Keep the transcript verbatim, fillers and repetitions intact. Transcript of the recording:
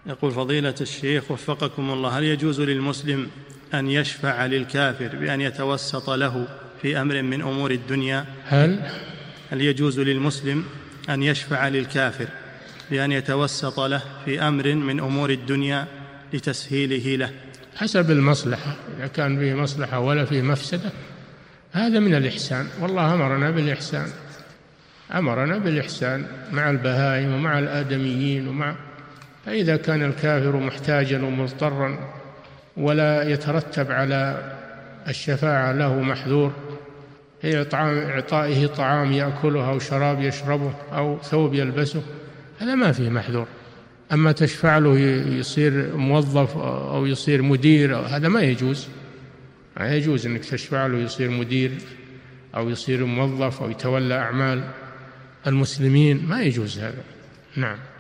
يقول فضيلة الشيخ وفقكم الله، هل يجوز للمسلم أن يشفع للكافر بأن يتوسط له في أمر من أمور الدنيا؟ هل هل يجوز للمسلم أن يشفع للكافر بأن يتوسط له في أمر من أمور الدنيا لتسهيله له؟ حسب المصلحة، إذا كان فيه مصلحة ولا فيه مفسدة هذا من الإحسان، والله أمرنا بالإحسان، أمرنا بالإحسان مع البهائم ومع الآدميين ومع، فإذا كان الكافر محتاجا ومضطرا ولا يترتب على الشفاعة له محذور، هي إعطائه طعام يأكله أو شراب يشربه أو ثوب يلبسه، هذا ما فيه محذور. أما تشفع له يصير موظف أو يصير مدير، هذا ما يجوز، ما يجوز أنك تشفع له يصير مدير أو يصير موظف أو يتولى أعمال المسلمين، ما يجوز هذا. نعم.